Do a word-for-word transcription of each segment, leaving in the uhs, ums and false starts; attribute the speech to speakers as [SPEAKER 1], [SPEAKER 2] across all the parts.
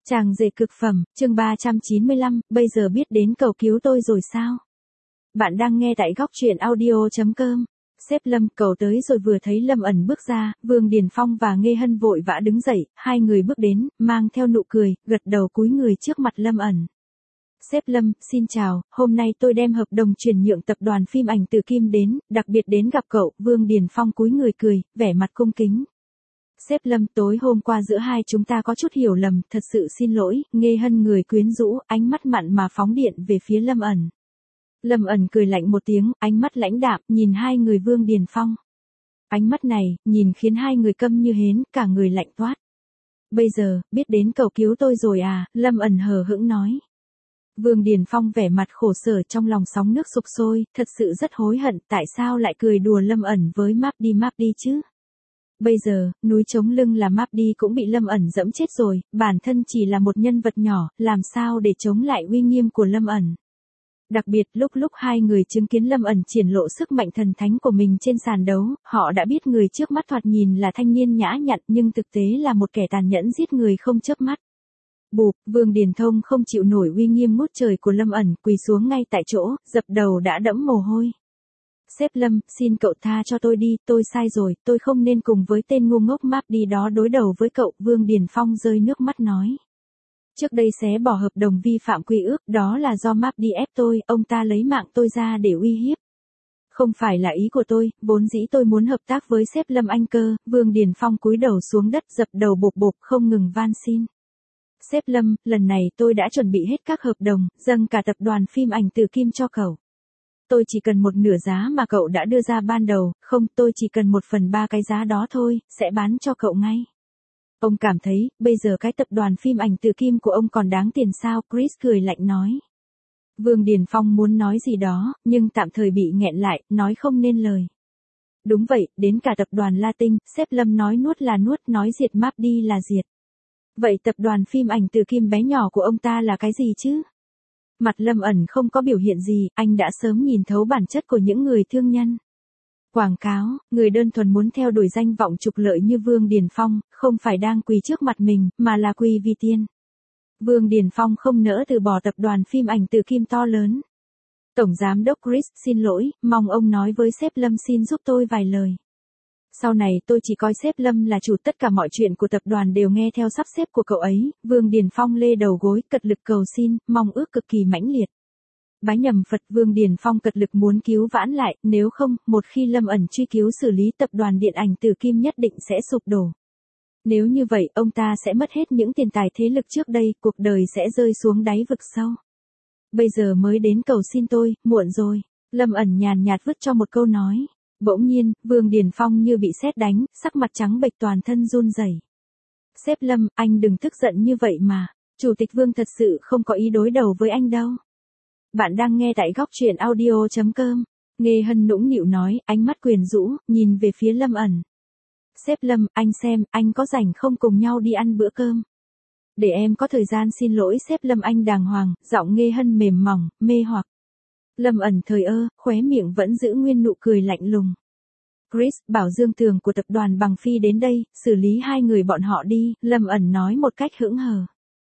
[SPEAKER 1] Chàng rể cực phẩm, chương ba trăm chín mươi lăm, bây giờ biết đến cầu cứu tôi rồi sao? Bạn đang nghe tại góc truyện audio chấm com. Sếp Lâm, cậu tới rồi. Vừa thấy Lâm ẩn bước ra, Vương Điền Phong và Nghê Hân vội vã đứng dậy, hai người bước đến, mang theo nụ cười, gật đầu cúi người trước mặt Lâm ẩn. Sếp Lâm, xin chào, hôm nay tôi đem hợp đồng chuyển nhượng tập đoàn phim ảnh Từ Kim đến, đặc biệt đến gặp cậu. Vương Điền Phong cúi người cười, vẻ mặt cung kính. Sếp Lâm, tối hôm qua giữa hai chúng ta có chút hiểu lầm, thật sự xin lỗi. Nghê Hân người quyến rũ, ánh mắt mặn mà phóng điện về phía Lâm ẩn. Lâm ẩn cười lạnh một tiếng, ánh mắt lãnh đạm, nhìn hai người Vương Điền Phong. Ánh mắt này, nhìn khiến hai người câm như hến, cả người lạnh toát. Bây giờ, biết đến cầu cứu tôi rồi à, Lâm ẩn hờ hững nói. Vương Điền Phong vẻ mặt khổ sở, trong lòng sóng nước sục sôi, thật sự rất hối hận, tại sao lại cười đùa Lâm ẩn với Máp đi Máp đi chứ? Bây giờ, núi chống lưng là Máp đi cũng bị Lâm ẩn dẫm chết rồi, bản thân chỉ là một nhân vật nhỏ, làm sao để chống lại uy nghiêm của Lâm ẩn. Đặc biệt, lúc lúc hai người chứng kiến Lâm ẩn triển lộ sức mạnh thần thánh của mình trên sàn đấu, họ đã biết người trước mắt thoạt nhìn là thanh niên nhã nhặn nhưng thực tế là một kẻ tàn nhẫn giết người không chớp mắt. Bụp, Vương Điền Thông không chịu nổi uy nghiêm ngút trời của Lâm ẩn, quỳ xuống ngay tại chỗ, dập đầu đã đẫm mồ hôi. Sếp Lâm, xin cậu tha cho tôi đi, tôi sai rồi, tôi không nên cùng với tên ngu ngốc Máp đi đó đối đầu với cậu. Vương Điền Phong rơi nước mắt nói. Trước đây xé bỏ hợp đồng vi phạm quy ước, đó là do Máp đi ép tôi, ông ta lấy mạng tôi ra để uy hiếp. Không phải là ý của tôi, vốn dĩ tôi muốn hợp tác với sếp Lâm anh cơ. Vương Điền Phong cúi đầu xuống đất dập đầu bộp bộp không ngừng van xin. Sếp Lâm, lần này tôi đã chuẩn bị hết các hợp đồng, dâng cả tập đoàn phim ảnh Từ Kim cho cậu. Tôi chỉ cần một nửa giá mà cậu đã đưa ra ban đầu, không, tôi chỉ cần một phần ba cái giá đó thôi, sẽ bán cho cậu ngay. Ông cảm thấy, bây giờ cái tập đoàn phim ảnh Từ Kim của ông còn đáng tiền sao? Chris cười lạnh nói. Vương Điền Phong muốn nói gì đó, nhưng tạm thời bị nghẹn lại, nói không nên lời. Đúng vậy, đến cả tập đoàn Latin, sếp Lâm nói nuốt là nuốt, nói diệt Máp đi là diệt. Vậy tập đoàn phim ảnh Từ Kim bé nhỏ của ông ta là cái gì chứ? Mặt Lâm ẩn không có biểu hiện gì, anh đã sớm nhìn thấu bản chất của những người thương nhân. Quảng cáo, người đơn thuần muốn theo đuổi danh vọng trục lợi như Vương Điền Phong, không phải đang quỳ trước mặt mình, mà là quỳ vì tiền. Vương Điền Phong không nỡ từ bỏ tập đoàn phim ảnh Từ Kim to lớn. Tổng giám đốc Chris, xin lỗi, mong ông nói với sếp Lâm xin giúp tôi vài lời. Sau này tôi chỉ coi sếp Lâm là chủ, tất cả mọi chuyện của tập đoàn đều nghe theo sắp xếp của cậu ấy. Vương Điền Phong lê đầu gối, cật lực cầu xin, mong ước cực kỳ mãnh liệt. Bái nhầm Phật. Vương Điền Phong cật lực muốn cứu vãn lại, nếu không, một khi Lâm ẩn truy cứu xử lý tập đoàn điện ảnh Từ Kim nhất định sẽ sụp đổ. Nếu như vậy, ông ta sẽ mất hết những tiền tài thế lực trước đây, cuộc đời sẽ rơi xuống đáy vực sâu. Bây giờ mới đến cầu xin tôi, muộn rồi. Lâm ẩn nhàn nhạt vứt cho một câu nói. Bỗng nhiên, Vương Điền Phong như bị sét đánh, sắc mặt trắng bệch toàn thân run rẩy. Sếp Lâm, anh đừng tức giận như vậy mà. Chủ tịch Vương thật sự không có ý đối đầu với anh đâu. Bạn đang nghe tại góc truyện audio chấm com. Nghê Hân nũng nịu nói, ánh mắt quyến rũ, nhìn về phía Lâm ẩn. Sếp Lâm, anh xem, anh có rảnh không cùng nhau đi ăn bữa cơm? Để em có thời gian xin lỗi sếp Lâm anh đàng hoàng, giọng Nghê Hân mềm mỏng, mê hoặc. Lâm ẩn thời ơ, khóe miệng vẫn giữ nguyên nụ cười lạnh lùng. Chris, bảo Dương Tường của tập đoàn Bằng Phi đến đây, xử lý hai người bọn họ đi, Lâm ẩn nói một cách hững hờ.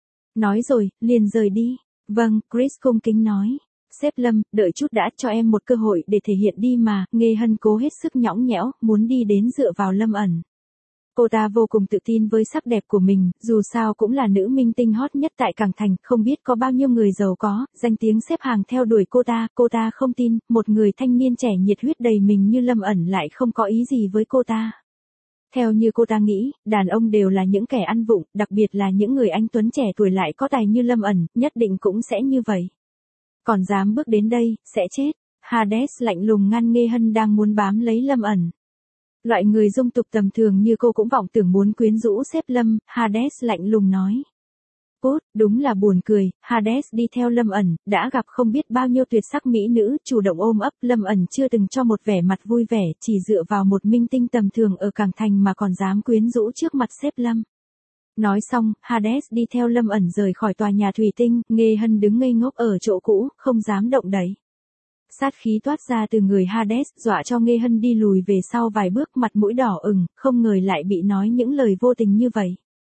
[SPEAKER 1] Nói rồi, liền rời đi. Vâng, Chris cung kính nói. Sếp Lâm, đợi chút đã, cho em một cơ hội để thể hiện đi mà. Nghê Hân cố hết sức nhõng nhẽo, muốn đi đến dựa vào Lâm ẩn. Cô ta vô cùng tự tin với sắc đẹp của mình, dù sao cũng là nữ minh tinh hot nhất tại Cảng Thành, không biết có bao nhiêu người giàu có, danh tiếng xếp hàng theo đuổi cô ta, cô ta không tin, một người thanh niên trẻ nhiệt huyết đầy mình như Lâm ẩn lại không có ý gì với cô ta. Theo như cô ta nghĩ, đàn ông đều là những kẻ ăn vụng, đặc biệt là những người anh tuấn trẻ tuổi lại có tài như Lâm ẩn, nhất định cũng sẽ như vậy. Còn dám bước đến đây, sẽ chết. Hades lạnh lùng ngăn Nghê Hân đang muốn bám lấy Lâm ẩn. Loại người dung tục tầm thường như cô cũng vọng tưởng muốn quyến rũ sếp Lâm, Hades lạnh lùng nói. Cút, đúng là buồn cười, Hades đi theo Lâm ẩn, đã gặp không biết bao nhiêu tuyệt sắc mỹ nữ, chủ động ôm ấp, Lâm ẩn chưa từng cho một vẻ mặt vui vẻ, chỉ dựa vào một minh tinh tầm thường ở Cảng Thành mà còn dám quyến rũ trước mặt sếp Lâm. Nói xong, Hades đi theo Lâm ẩn rời khỏi tòa nhà thủy tinh, Nghê Hân đứng ngây ngốc ở chỗ cũ, không dám động đậy. Sát khí toát ra từ người Hades, dọa cho Nghê Hân đi lùi về sau vài bước, mặt mũi đỏ ửng, không ngờ lại bị nói những lời vô tình như vậy.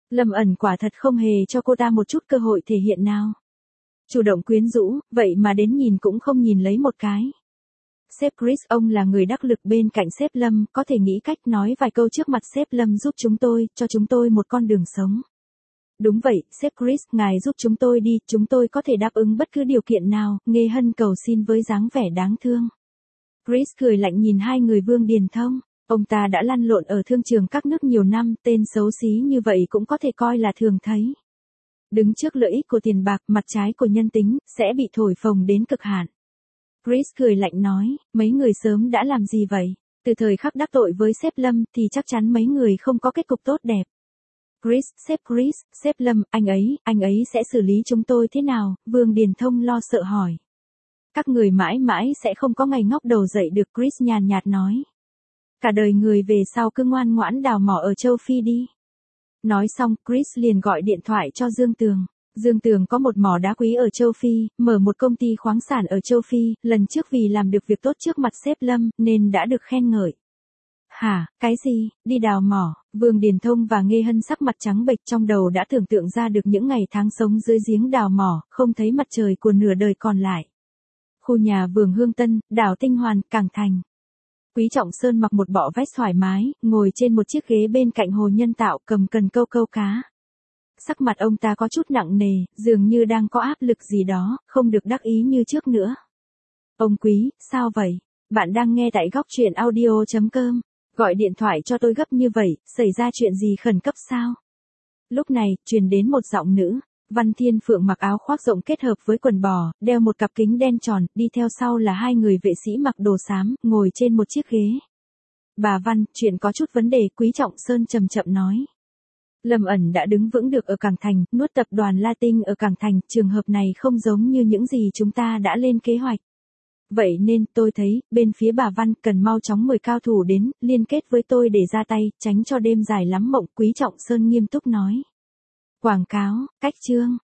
[SPEAKER 1] Lâm ẩn quả thật không hề cho cô ta một chút cơ hội thể hiện nào. Chủ động quyến rũ, vậy mà đến nhìn cũng không nhìn lấy một cái. Sếp Chris, ông là người đắc lực bên cạnh sếp Lâm, có thể nghĩ cách nói vài câu trước mặt sếp Lâm giúp chúng tôi, cho chúng tôi một con đường sống. Đúng vậy, sếp Chris, ngài giúp chúng tôi đi, chúng tôi có thể đáp ứng bất cứ điều kiện nào, Nghê Hân cầu xin với dáng vẻ đáng thương. Chris cười lạnh nhìn hai người Vương Điền Thông, ông ta đã lăn lộn ở thương trường các nước nhiều năm, tên xấu xí như vậy cũng có thể coi là thường thấy. Đứng trước lợi ích của tiền bạc, mặt trái của nhân tính, sẽ bị thổi phồng đến cực hạn. Chris cười lạnh nói, mấy người sớm đã làm gì vậy? Từ thời khắc đắc tội với sếp Lâm thì chắc chắn mấy người không có kết cục tốt đẹp. Chris, sếp Chris, sếp Lâm, anh ấy, anh ấy sẽ xử lý chúng tôi thế nào? Vương Điền Thông lo sợ hỏi. Các người mãi mãi sẽ không có ngày ngóc đầu dậy được, Chris nhàn nhạt nói. Cả đời người về sau cứ ngoan ngoãn đào mỏ ở châu Phi đi. Nói xong, Chris liền gọi điện thoại cho Dương Tường. Dương Tường có một mỏ đá quý ở châu Phi, mở một công ty khoáng sản ở châu Phi, lần trước vì làm được việc tốt trước mặt sếp Lâm, nên đã được khen ngợi. Hả, cái gì, đi đào mỏ? Vương Điền Thông và Nghê Hân sắc mặt trắng bệch, trong đầu đã tưởng tượng ra được những ngày tháng sống dưới giếng đào mỏ, không thấy mặt trời của nửa đời còn lại. Khu nhà vườn Hương Tân, đảo Tinh Hoàn, Cảng Thành. Quý Trọng Sơn mặc một bộ vest thoải mái, ngồi trên một chiếc ghế bên cạnh hồ nhân tạo, cầm cần câu câu cá. Sắc mặt ông ta có chút nặng nề, dường như đang có áp lực gì đó, không được đắc ý như trước nữa. Ông Quý, sao vậy? Bạn đang nghe tại góc truyện audio chấm com. Gọi điện thoại cho tôi gấp như vậy, xảy ra chuyện gì khẩn cấp sao? Lúc này, truyền đến một giọng nữ. Văn Thiên Phượng mặc áo khoác rộng kết hợp với quần bò, đeo một cặp kính đen tròn, đi theo sau là hai người vệ sĩ mặc đồ xám, ngồi trên một chiếc ghế. Bà Văn, chuyện có chút vấn đề, Quý Trọng Sơn chậm chậm nói. Lâm ẩn đã đứng vững được ở Cảng Thành, nuốt tập đoàn Latin ở Cảng Thành, trường hợp này không giống như những gì chúng ta đã lên kế hoạch. Vậy nên, tôi thấy, bên phía bà Văn cần mau chóng mời cao thủ đến, liên kết với tôi để ra tay, tránh cho đêm dài lắm mộng, Quý Trọng Sơn nghiêm túc nói. Quảng cáo, cách chương,